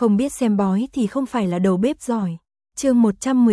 Không biết xem bói thì không phải là đầu bếp giỏi. Chương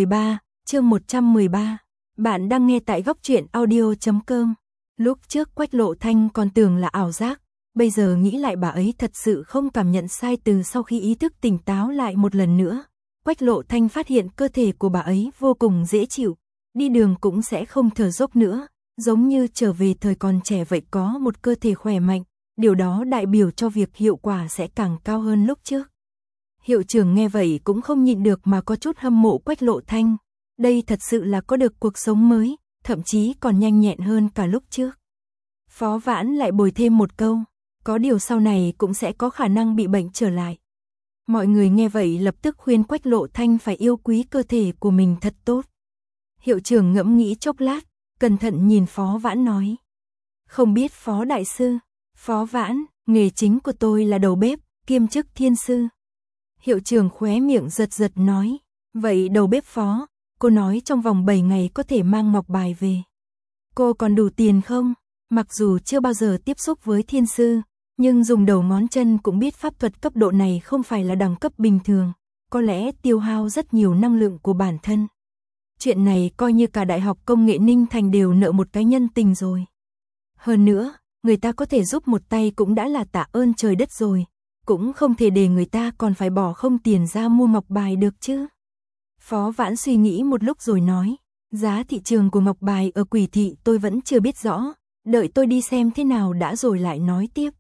113. Bạn đang nghe tại goctruyện.audio.com. Lúc trước Quách Lộ Thanh còn tưởng là ảo giác, bây giờ nghĩ lại bà ấy thật sự không cảm nhận sai từ sau khi ý thức tỉnh táo lại một lần nữa. Quách Lộ Thanh phát hiện cơ thể của bà ấy vô cùng dễ chịu, đi đường cũng sẽ không thở dốc nữa, giống như trở về thời còn trẻ vậy, có một cơ thể khỏe mạnh, điều đó đại biểu cho việc hiệu quả sẽ càng cao hơn lúc trước. Hiệu trưởng nghe vậy cũng không nhịn được mà có chút hâm mộ Quách Lộ Thanh, đây thật sự là có được cuộc sống mới, thậm chí còn nhanh nhẹn hơn cả lúc trước. Phó Vãn lại bồi thêm một câu, có điều sau này cũng sẽ có khả năng bị bệnh trở lại. Mọi người nghe vậy lập tức khuyên Quách Lộ Thanh phải yêu quý cơ thể của mình thật tốt. Hiệu trưởng ngẫm nghĩ chốc lát, cẩn thận nhìn Phó Vãn nói. Không biết Phó Đại Sư, Phó Vãn, nghề chính của tôi là đầu bếp, kiêm chức thiên sư. Hiệu trưởng khóe miệng giật giật nói, vậy đầu bếp Phó, cô nói trong vòng 7 ngày có thể mang ngọc bài về. Cô còn đủ tiền không? Mặc dù chưa bao giờ tiếp xúc với thiên sư, nhưng dùng đầu ngón chân cũng biết pháp thuật cấp độ này không phải là đẳng cấp bình thường, có lẽ tiêu hao rất nhiều năng lượng của bản thân. Chuyện này coi như cả Đại học Công nghệ Ninh Thành đều nợ một cái nhân tình rồi. Hơn nữa, người ta có thể giúp một tay cũng đã là tạ ơn trời đất rồi, cũng không thể để người ta còn phải bỏ không tiền ra mua ngọc bài được chứ. Phó Vãn suy nghĩ một lúc rồi nói, giá thị trường của ngọc bài ở Quỷ Thị tôi vẫn chưa biết rõ, đợi tôi đi xem thế nào đã rồi lại nói tiếp.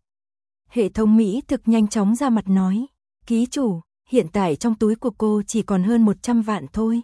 Hệ thống Mỹ thực nhanh chóng ra mặt nói, ký chủ, hiện tại trong túi của cô chỉ còn hơn 100 vạn thôi.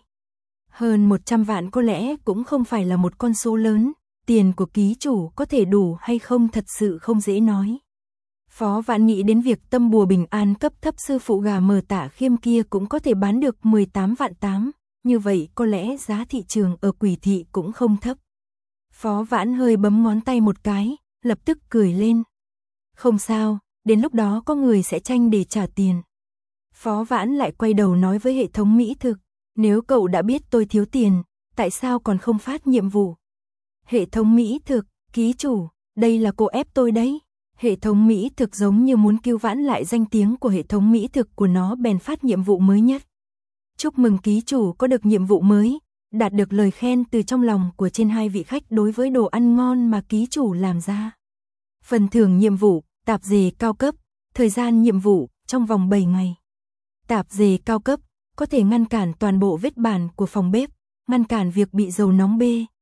Hơn 100 vạn có lẽ cũng không phải là một con số lớn, tiền của ký chủ có thể đủ hay không thật sự không dễ nói. Phó Vãn nghĩ đến việc tâm bùa bình an cấp thấp sư phụ gà mờ Tạ Khiêm kia cũng có thể bán được 18 vạn 8, như vậy có lẽ giá thị trường ở Quỷ Thị cũng không thấp. Phó Vãn hơi bấm ngón tay một cái, lập tức cười lên. Không sao, đến lúc đó có người sẽ tranh để trả tiền. Phó Vãn lại quay đầu nói với hệ thống Mỹ thực, nếu cậu đã biết tôi thiếu tiền, tại sao còn không phát nhiệm vụ? Hệ thống Mỹ thực, ký chủ, đây là cô ép tôi đấy. Hệ thống Mỹ thực giống như muốn cứu vãn lại danh tiếng của hệ thống Mỹ thực của nó, bèn phát nhiệm vụ mới nhất. Chúc mừng ký chủ có được nhiệm vụ mới, đạt được lời khen từ trong lòng của trên 2 vị khách đối với đồ ăn ngon mà ký chủ làm ra. Phần thưởng nhiệm vụ, tạp dề cao cấp, thời gian nhiệm vụ, trong vòng 7 ngày. Tạp dề cao cấp, có thể ngăn cản toàn bộ vết bàn của phòng bếp, ngăn cản việc bị dầu nóng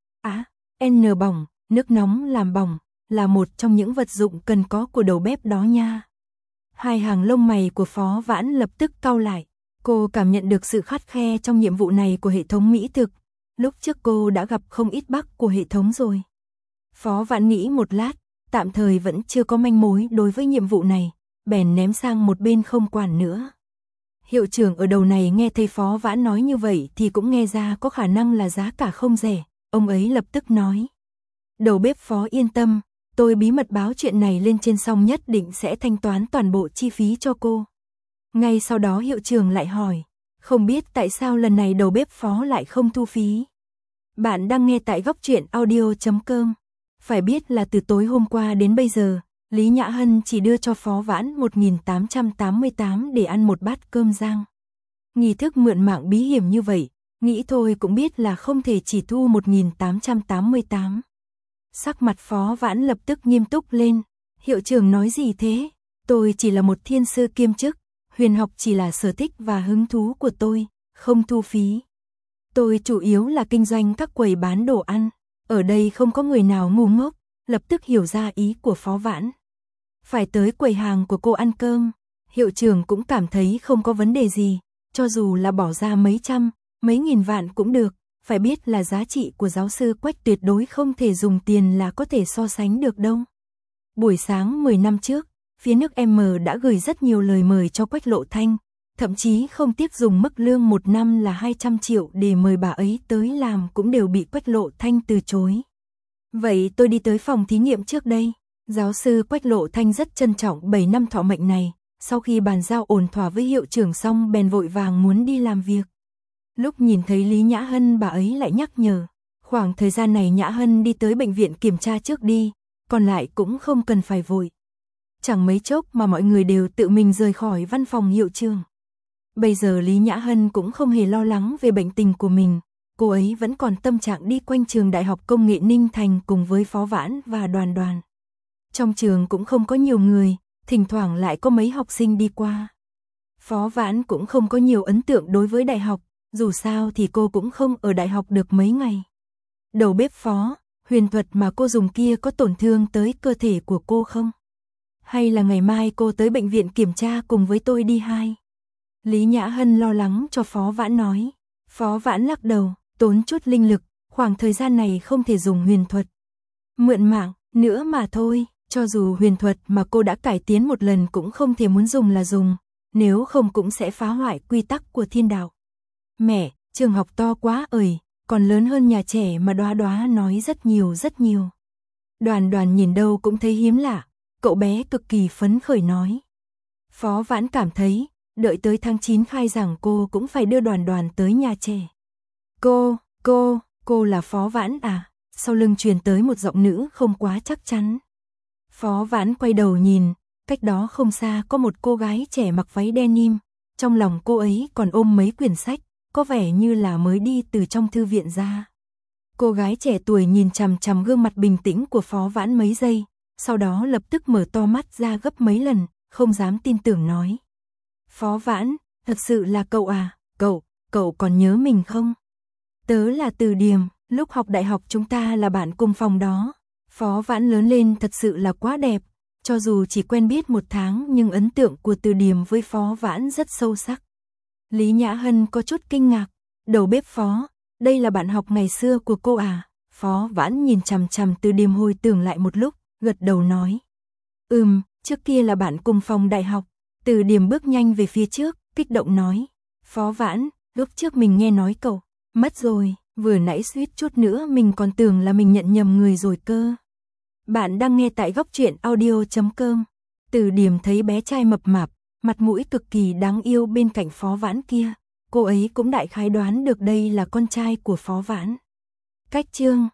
N bỏng, nước nóng làm bỏng, là một trong những vật dụng cần có của đầu bếp đó nha. Hai hàng lông mày của Phó Vãn lập tức cau lại, cô cảm nhận được sự khắt khe trong nhiệm vụ này của hệ thống Mỹ thực, lúc trước cô đã gặp không ít bug của hệ thống rồi. Phó Vãn nghĩ một lát, tạm thời vẫn chưa có manh mối đối với nhiệm vụ này, bèn ném sang một bên không quản nữa. Hiệu trưởng ở đầu này nghe thấy Phó Vãn nói như vậy thì cũng nghe ra có khả năng là giá cả không rẻ, ông ấy lập tức nói. Đầu bếp Phó yên tâm, tôi bí mật báo chuyện này lên trên xong nhất định sẽ thanh toán toàn bộ chi phí cho cô. Ngay sau đó hiệu trưởng lại hỏi, không biết tại sao lần này đầu bếp Phó lại không thu phí. Bạn đang nghe tại goctruyện.audio.com. Phải biết là từ tối hôm qua đến bây giờ, Lý Nhã Hân chỉ đưa cho Phó Vãn 1.888 để ăn một bát cơm rang. Nghi thức mượn mạng bí hiểm như vậy, nghĩ thôi cũng biết là không thể chỉ thu 1.888. Sắc mặt Phó Vãn lập tức nghiêm túc lên. Hiệu trưởng nói gì thế? Tôi chỉ là một thiên sư kiêm chức, huyền học chỉ là sở thích và hứng thú của tôi, không thu phí. Tôi chủ yếu là kinh doanh các quầy bán đồ ăn, ở đây không có người nào ngu ngốc, lập tức hiểu ra ý của Phó Vãn. Phải tới quầy hàng của cô ăn cơm, hiệu trưởng cũng cảm thấy không có vấn đề gì, cho dù là bỏ ra mấy trăm, mấy nghìn vạn cũng được, phải biết là giá trị của giáo sư Quách tuyệt đối không thể dùng tiền là có thể so sánh được đâu. Buổi sáng 10 năm trước, phía nước M đã gửi rất nhiều lời mời cho Quách Lộ Thanh, thậm chí không tiếc dùng mức lương 1 năm là 200 triệu để mời bà ấy tới làm cũng đều bị Quách Lộ Thanh từ chối. Vậy tôi đi tới phòng thí nghiệm trước đây. Giáo sư Quách Lộ Thanh rất trân trọng 7 năm thọ mệnh này, sau khi bàn giao ổn thỏa với hiệu trưởng xong bèn vội vàng muốn đi làm việc. Lúc nhìn thấy Lý Nhã Hân bà ấy lại nhắc nhở, khoảng thời gian này Nhã Hân đi tới bệnh viện kiểm tra trước đi, còn lại cũng không cần phải vội. Chẳng mấy chốc mà mọi người đều tự mình rời khỏi văn phòng hiệu trưởng. Bây giờ Lý Nhã Hân cũng không hề lo lắng về bệnh tình của mình, cô ấy vẫn còn tâm trạng đi quanh trường Đại học Công nghệ Ninh Thành cùng với Phó Vãn và Đoàn Đoàn. Trong trường cũng không có nhiều người, thỉnh thoảng lại có mấy học sinh đi qua. Phó Vãn cũng không có nhiều ấn tượng đối với đại học, dù sao thì cô cũng không ở đại học được mấy ngày. Đầu bếp Phó, huyền thuật mà cô dùng kia có tổn thương tới cơ thể của cô không? Hay là ngày mai cô tới bệnh viện kiểm tra cùng với tôi đi hai? Lý Nhã Hân lo lắng cho Phó Vãn nói. Phó Vãn lắc đầu, tốn chút linh lực, khoảng thời gian này không thể dùng huyền thuật. Mượn mạng, nữa mà thôi, cho dù huyền thuật mà cô đã cải tiến một lần cũng không thể muốn dùng là dùng, nếu không cũng sẽ phá hoại quy tắc của thiên đạo. Mẹ, trường học to quá ơi, còn lớn hơn nhà trẻ mà Đoá Đoá nói rất nhiều rất nhiều. Đoàn Đoàn nhìn đâu cũng thấy hiếm lạ, cậu bé cực kỳ phấn khởi nói. Phó Vãn cảm thấy, đợi tới tháng 9 khai giảng cô cũng phải đưa Đoàn Đoàn tới nhà trẻ. Cô là Phó Vãn à? Sau lưng truyền tới một giọng nữ không quá chắc chắn. Phó Vãn quay đầu nhìn, cách đó không xa có một cô gái trẻ mặc váy denim, trong lòng cô ấy còn ôm mấy quyển sách, có vẻ như là mới đi từ trong thư viện ra. Cô gái trẻ tuổi nhìn chằm chằm gương mặt bình tĩnh của Phó Vãn mấy giây, sau đó lập tức mở to mắt ra gấp mấy lần, không dám tin tưởng nói. Phó Vãn, thật sự là cậu à, cậu còn nhớ mình không? Tớ là Từ Điềm, lúc học đại học chúng ta là bạn cùng phòng đó. Phó Vãn lớn lên thật sự là quá đẹp, cho dù chỉ quen biết 1 tháng nhưng ấn tượng của Từ Điềm với Phó Vãn rất sâu sắc. Lý Nhã Hân có chút kinh ngạc, đầu bếp Phó, đây là bạn học ngày xưa của cô à? Phó Vãn nhìn chằm chằm Từ Điềm hồi tưởng lại một lúc, gật đầu nói. Trước kia là bạn cùng phòng đại học. Từ Điềm bước nhanh về phía trước, kích động nói. Phó Vãn, lúc trước mình nghe nói cậu mất rồi, vừa nãy suýt chút nữa mình còn tưởng là mình nhận nhầm người rồi cơ. Bạn đang nghe tại Góc Truyện Audio.com. Từ Điềm thấy bé trai mập mạp, mặt mũi cực kỳ đáng yêu bên cạnh Phó Vãn kia, cô ấy cũng đại khái đoán được đây là con trai của Phó Vãn. Cách chương